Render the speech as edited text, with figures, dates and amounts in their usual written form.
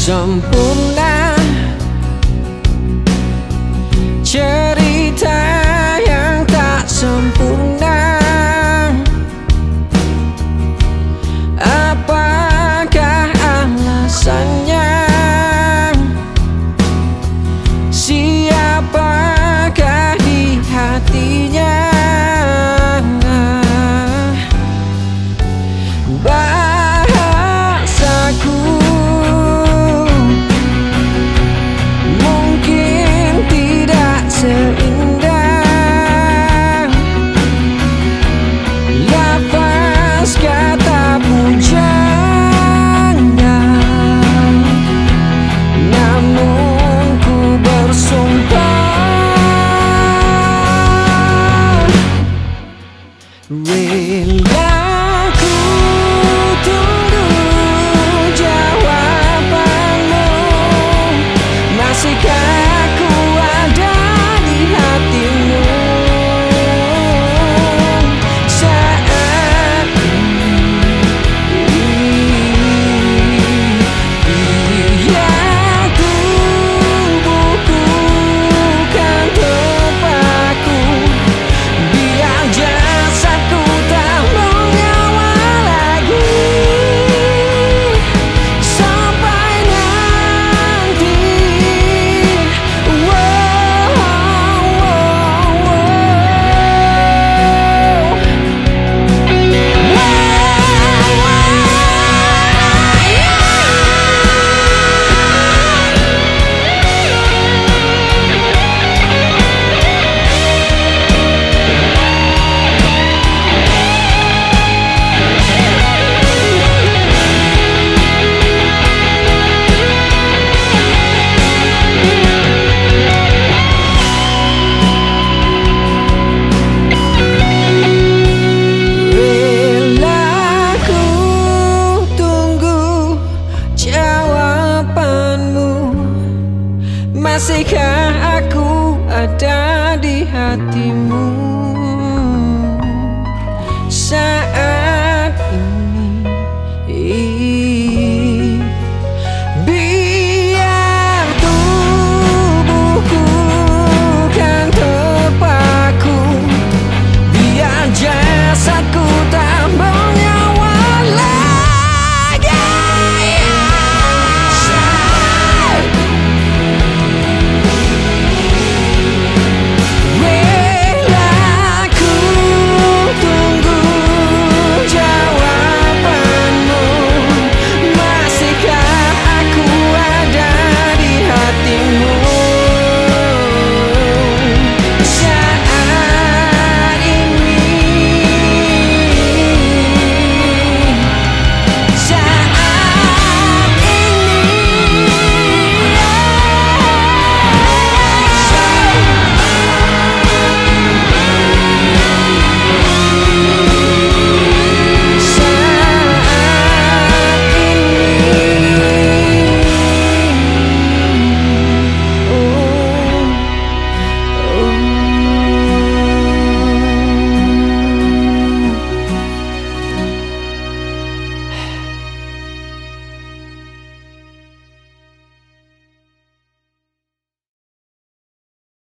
sempurna, cerita yang tak sempurna. Apakah alasannya? Siapakah di hatinya? Bahasaku mungkin tidak seindah lafaz kata pujanya, namun ku bersumpah rela ku tunggu jawabanmu. Masihkah aku ada di hatimu saat ini? Biar tubuhku kan terpaku, biar jasadku tak menyawa lagi. Sampai nanti, masihkah aku ada di hatimu?